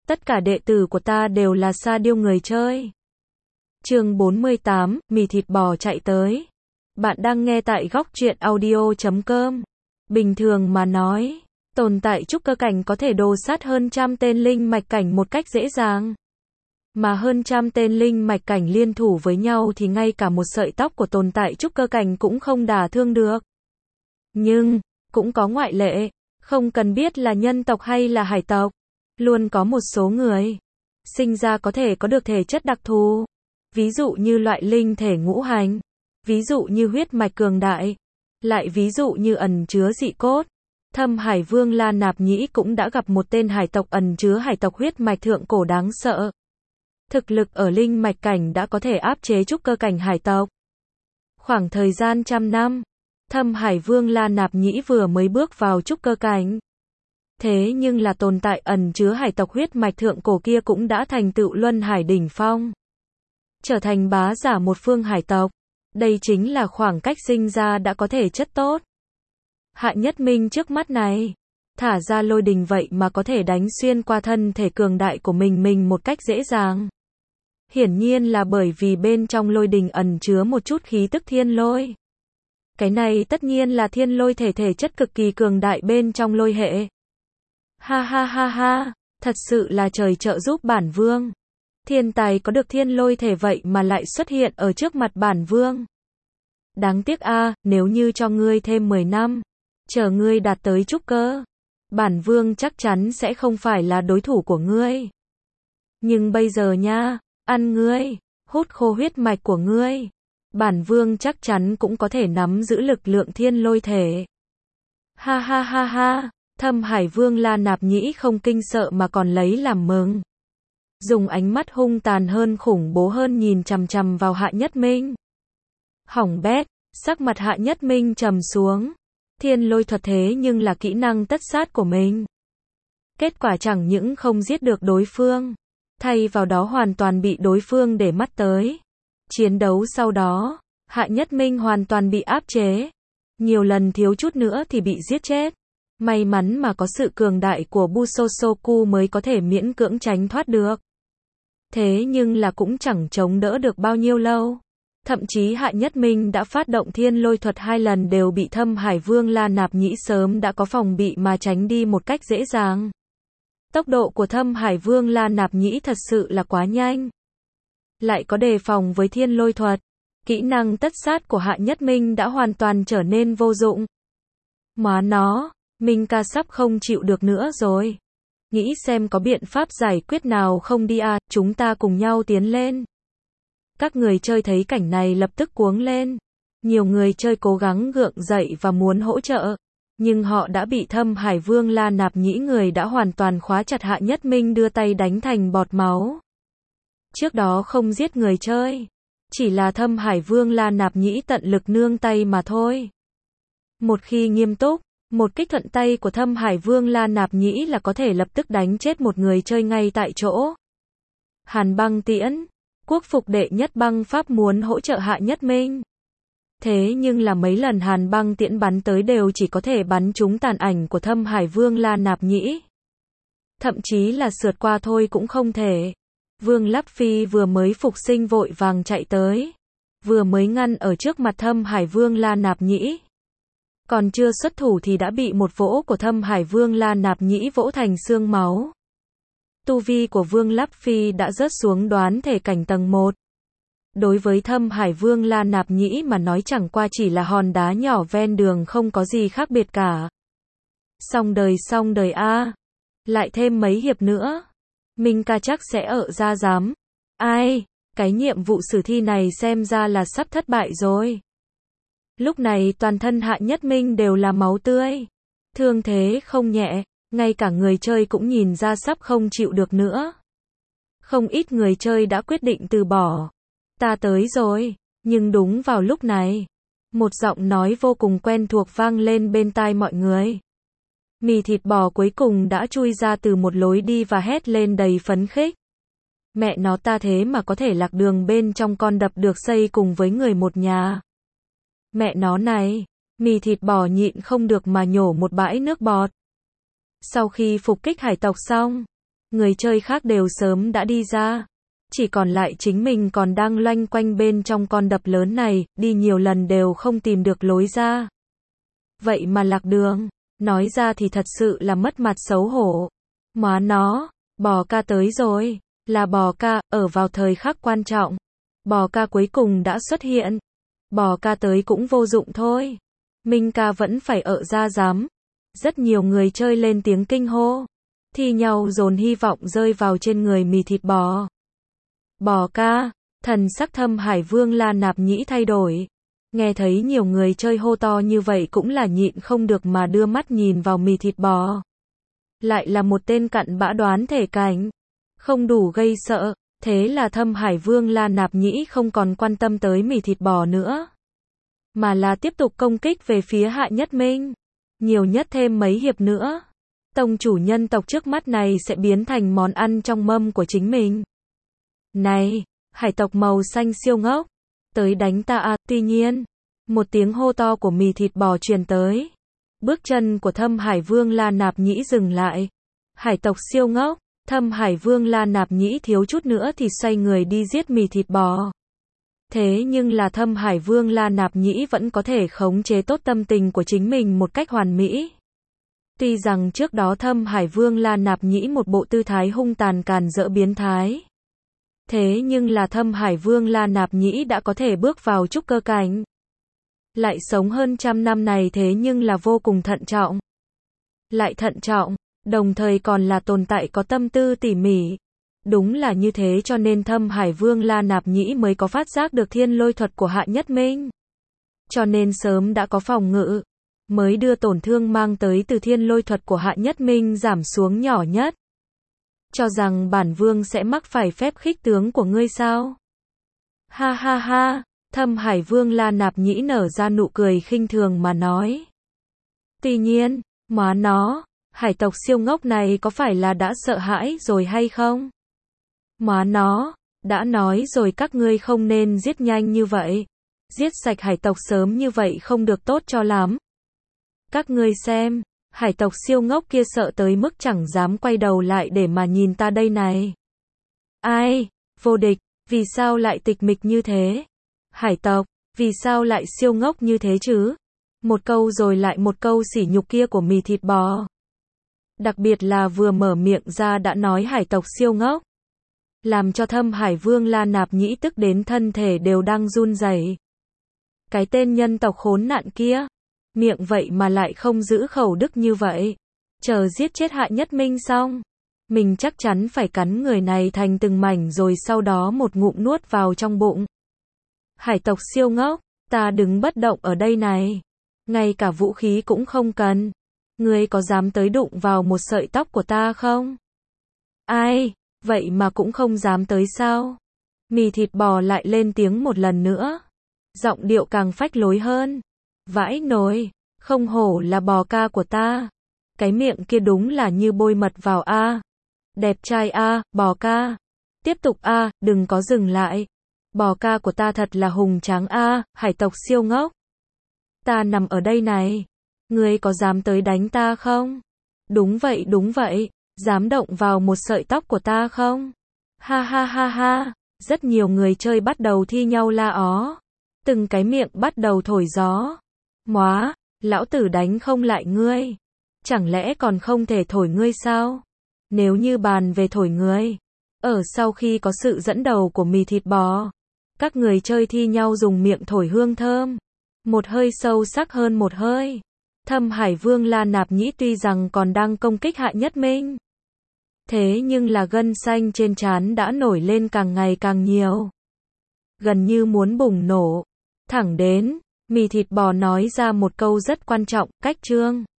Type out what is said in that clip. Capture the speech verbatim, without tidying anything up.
Tất cả đệ tử của ta đều là sa điêu người chơi. Chương bốn mươi tám, mì thịt bò chạy tới. Bạn đang nghe tại góc truyện audio chấm com. Bình thường mà nói, tồn tại trúc cơ cảnh có thể đồ sát hơn trăm tên linh mạch cảnh một cách dễ dàng. Mà hơn trăm tên linh mạch cảnh liên thủ với nhau thì ngay cả một sợi tóc của tồn tại trúc cơ cảnh cũng không đả thương được. Nhưng, cũng có ngoại lệ, không cần biết là nhân tộc hay là hải tộc. Luôn có một số người, sinh ra có thể có được thể chất đặc thù. Ví dụ như loại linh thể ngũ hành. Ví dụ như huyết mạch cường đại. Lại ví dụ như ẩn chứa dị cốt. Thâm Hải Vương La Nạp Nhĩ cũng đã gặp một tên hải tộc ẩn chứa hải tộc huyết mạch thượng cổ đáng sợ. Thực lực ở linh mạch cảnh đã có thể áp chế trúc cơ cảnh hải tộc. Khoảng thời gian trăm năm, Thâm Hải Vương La Nạp Nhĩ vừa mới bước vào trúc cơ cảnh. Thế nhưng là tồn tại ẩn chứa hải tộc huyết mạch thượng cổ kia cũng đã thành tựu luân hải đỉnh phong. Trở thành bá giả một phương hải tộc. Đây chính là khoảng cách sinh ra đã có thể chất tốt. Hạ Nhất Minh trước mắt này, thả ra lôi đình vậy mà có thể đánh xuyên qua thân thể cường đại của mình mình một cách dễ dàng. Hiển nhiên là bởi vì bên trong lôi đình ẩn chứa một chút khí tức thiên lôi. Cái này tất nhiên là thiên lôi thể thể chất cực kỳ cường đại bên trong lôi hệ. Ha ha ha ha, thật sự là trời trợ giúp bản vương. Thiên tài có được thiên lôi thể vậy mà lại xuất hiện ở trước mặt bản vương. Đáng tiếc a, à, nếu như cho ngươi thêm mười năm, chờ ngươi đạt tới trúc cơ, bản vương chắc chắn sẽ không phải là đối thủ của ngươi. Nhưng bây giờ nha, ăn ngươi, hút khô huyết mạch của ngươi, bản vương chắc chắn cũng có thể nắm giữ lực lượng thiên lôi thể. Ha ha ha ha, Thâm Hải Vương La Nạp Nhĩ không kinh sợ mà còn lấy làm mừng. Dùng ánh mắt hung tàn hơn khủng bố hơn nhìn chằm chằm vào Hạ Nhất Minh. Hỏng bét, sắc mặt Hạ Nhất Minh trầm xuống. Thiên lôi thuật thế nhưng là kỹ năng tất sát của mình. Kết quả chẳng những không giết được đối phương, thay vào đó hoàn toàn bị đối phương để mắt tới. Chiến đấu sau đó, Hạ Nhất Minh hoàn toàn bị áp chế. Nhiều lần thiếu chút nữa thì bị giết chết. May mắn mà có sự cường đại của Busosoku mới có thể miễn cưỡng tránh thoát được. Thế nhưng là cũng chẳng chống đỡ được bao nhiêu lâu. Thậm chí Hạ Nhất Minh đã phát động thiên lôi thuật hai lần đều bị Thâm Hải Vương La Nạp Nhĩ sớm đã có phòng bị mà tránh đi một cách dễ dàng. Tốc độ của Thâm Hải Vương La Nạp Nhĩ thật sự là quá nhanh. Lại có đề phòng với thiên lôi thuật. Kỹ năng tất sát của Hạ Nhất Minh đã hoàn toàn trở nên vô dụng. Má nó, Minh ca sắp không chịu được nữa rồi. Nghĩ xem có biện pháp giải quyết nào không đi à, chúng ta cùng nhau tiến lên. Các người chơi thấy cảnh này lập tức cuống lên. Nhiều người chơi cố gắng gượng dậy và muốn hỗ trợ. Nhưng họ đã bị Thâm Hải Vương La Nạp Nhĩ người đã hoàn toàn khóa chặt Hạ Nhất Minh đưa tay đánh thành bọt máu. Trước đó không giết người chơi. Chỉ là Thâm Hải Vương La Nạp Nhĩ tận lực nương tay mà thôi. Một khi nghiêm túc, một kích thuận tay của Thâm Hải Vương La Nạp Nhĩ là có thể lập tức đánh chết một người chơi ngay tại chỗ. Hàn Băng Tiễn, quốc phục đệ nhất băng pháp muốn hỗ trợ Hạ Nhất Minh. Thế nhưng là mấy lần Hàn Băng Tiễn bắn tới đều chỉ có thể bắn trúng tàn ảnh của Thâm Hải Vương La Nạp Nhĩ. Thậm chí là sượt qua thôi cũng không thể. Vương Lắp Phi vừa mới phục sinh vội vàng chạy tới. Vừa mới ngăn ở trước mặt Thâm Hải Vương La Nạp Nhĩ. Còn chưa xuất thủ thì đã bị một vỗ của Thâm Hải Vương La Nạp Nhĩ vỗ thành xương máu. Tu vi của Vương Lắp Phi đã rớt xuống đoán thể cảnh tầng một. Đối với Thâm Hải Vương La Nạp Nhĩ mà nói chẳng qua chỉ là hòn đá nhỏ ven đường không có gì khác biệt cả. Xong đời xong đời a. Lại thêm mấy hiệp nữa. Minh ca chắc sẽ ở ra giám. Ai, cái nhiệm vụ sử thi này xem ra là sắp thất bại rồi. Lúc này toàn thân Hạ Nhất Minh đều là máu tươi. Thương thế không nhẹ, ngay cả người chơi cũng nhìn ra sắp không chịu được nữa. Không ít người chơi đã quyết định từ bỏ. Ta tới rồi, nhưng đúng vào lúc này, một giọng nói vô cùng quen thuộc vang lên bên tai mọi người. Mì thịt bò cuối cùng đã chui ra từ một lối đi và hét lên đầy phấn khích. Mẹ nó ta thế mà có thể lạc đường bên trong con đập được xây cùng với người một nhà. Mẹ nó này, mì thịt bò nhịn không được mà nhổ một bãi nước bọt. Sau khi phục kích hải tộc xong, Người chơi khác đều sớm đã đi ra. Chỉ còn lại chính mình còn đang loanh quanh bên trong con đập lớn này, đi nhiều lần đều không tìm được lối ra. Vậy mà lạc đường, nói ra thì thật sự là mất mặt xấu hổ. Má nó, bò ca tới rồi, là bò ca, ở vào thời khắc quan trọng. Bò ca cuối cùng đã xuất hiện. Bò ca tới cũng vô dụng thôi. Minh ca vẫn phải ở ra dám. Rất nhiều người chơi lên tiếng kinh hô. Thi nhau dồn hy vọng rơi vào trên người mì thịt bò. Bò ca, thần sắc Thâm Hải Vương La Nạp Nhĩ thay đổi. Nghe thấy nhiều người chơi hô to như vậy cũng là nhịn không được mà đưa mắt nhìn vào mì thịt bò. Lại là một tên cặn bã đoán thể cảnh. Không đủ gây sợ, thế là Thâm Hải Vương La Nạp Nhĩ không còn quan tâm tới mì thịt bò nữa. Mà là tiếp tục công kích về phía Hạ Nhất Minh. Nhiều nhất thêm mấy hiệp nữa. Tông chủ nhân tộc trước mắt này sẽ biến thành món ăn trong mâm của chính mình. Này, hải tộc màu xanh siêu ngốc, tới đánh ta à, tuy nhiên, một tiếng hô to của mì thịt bò truyền tới. Bước chân của Thâm Hải Vương La Nạp Nhĩ dừng lại. Hải tộc siêu ngốc, Thâm Hải Vương La Nạp Nhĩ thiếu chút nữa thì xoay người đi giết mì thịt bò. Thế nhưng là Thâm Hải Vương La Nạp Nhĩ vẫn có thể khống chế tốt tâm tình của chính mình một cách hoàn mỹ. Tuy rằng trước đó Thâm Hải Vương La Nạp Nhĩ một bộ tư thái hung tàn càn rỡ biến thái. Thế nhưng là Thâm Hải Vương La Nạp Nhĩ đã có thể bước vào trúc cơ cảnh. Lại sống hơn trăm năm này thế nhưng là vô cùng thận trọng. Lại thận trọng, đồng thời còn là tồn tại có tâm tư tỉ mỉ. Đúng là như thế cho nên Thâm Hải Vương La Nạp Nhĩ mới có phát giác được thiên lôi thuật của Hạ Nhất Minh. Cho nên sớm đã có phòng ngự, mới đưa tổn thương mang tới từ thiên lôi thuật của Hạ Nhất Minh giảm xuống nhỏ nhất. Cho rằng bản vương sẽ mắc phải phép khích tướng của ngươi sao? Ha ha ha, Thâm Hải Vương La Nạp Nhĩ nở ra nụ cười khinh thường mà nói. Tuy nhiên, má nó, hải tộc siêu ngốc này có phải là đã sợ hãi rồi hay không? Má nó, đã nói rồi các ngươi không nên giết nhanh như vậy. Giết sạch hải tộc sớm như vậy không được tốt cho lắm. Các ngươi xem, hải tộc siêu ngốc kia sợ tới mức chẳng dám quay đầu lại để mà nhìn ta đây này. Ai, vô địch, vì sao lại tịch mịch như thế? Hải tộc, vì sao lại siêu ngốc như thế chứ? Một câu rồi lại một câu sỉ nhục kia của mì thịt bò. Đặc biệt là vừa mở miệng ra đã nói hải tộc siêu ngốc. Làm cho Thâm Hải Vương La Nạp Nhĩ tức đến thân thể đều đang run rẩy. Cái tên nhân tộc khốn nạn kia, miệng vậy mà lại không giữ khẩu đức như vậy. Chờ giết chết Hạ Nhất Minh xong, mình chắc chắn phải cắn người này thành từng mảnh rồi sau đó một ngụm nuốt vào trong bụng. Hải tộc siêu ngốc, ta đứng bất động ở đây này, ngay cả vũ khí cũng không cần. Ngươi có dám tới đụng vào một sợi tóc của ta không? Ai, vậy mà cũng không dám tới sao? Mì thịt bò lại lên tiếng một lần nữa. Giọng điệu càng phách lối hơn. Vãi nồi, không hổ là bò ca của ta. Cái miệng kia đúng là như bôi mật vào a. Đẹp trai a, bò ca. Tiếp tục a, đừng có dừng lại. Bò ca của ta thật là hùng tráng a, hải tộc siêu ngốc. Ta nằm ở đây này. Ngươi có dám tới đánh ta không? Đúng vậy đúng vậy, dám động vào một sợi tóc của ta không? Ha ha ha ha, rất nhiều người chơi bắt đầu thi nhau la ó. Từng cái miệng bắt đầu thổi gió. Móa, lão tử đánh không lại ngươi. Chẳng lẽ còn không thể thổi ngươi sao? Nếu như bàn về thổi ngươi, ở sau khi có sự dẫn đầu của mì thịt bò, các người chơi thi nhau dùng miệng thổi hương thơm. Một hơi sâu sắc hơn một hơi. Thâm Hải Vương La Nạp Nhĩ tuy rằng còn đang công kích Hạ Nhất Minh, thế nhưng là gân xanh trên trán đã nổi lên càng ngày càng nhiều. Gần như muốn bùng nổ. Thẳng đến, mì thịt bò nói ra một câu rất quan trọng, cách chương.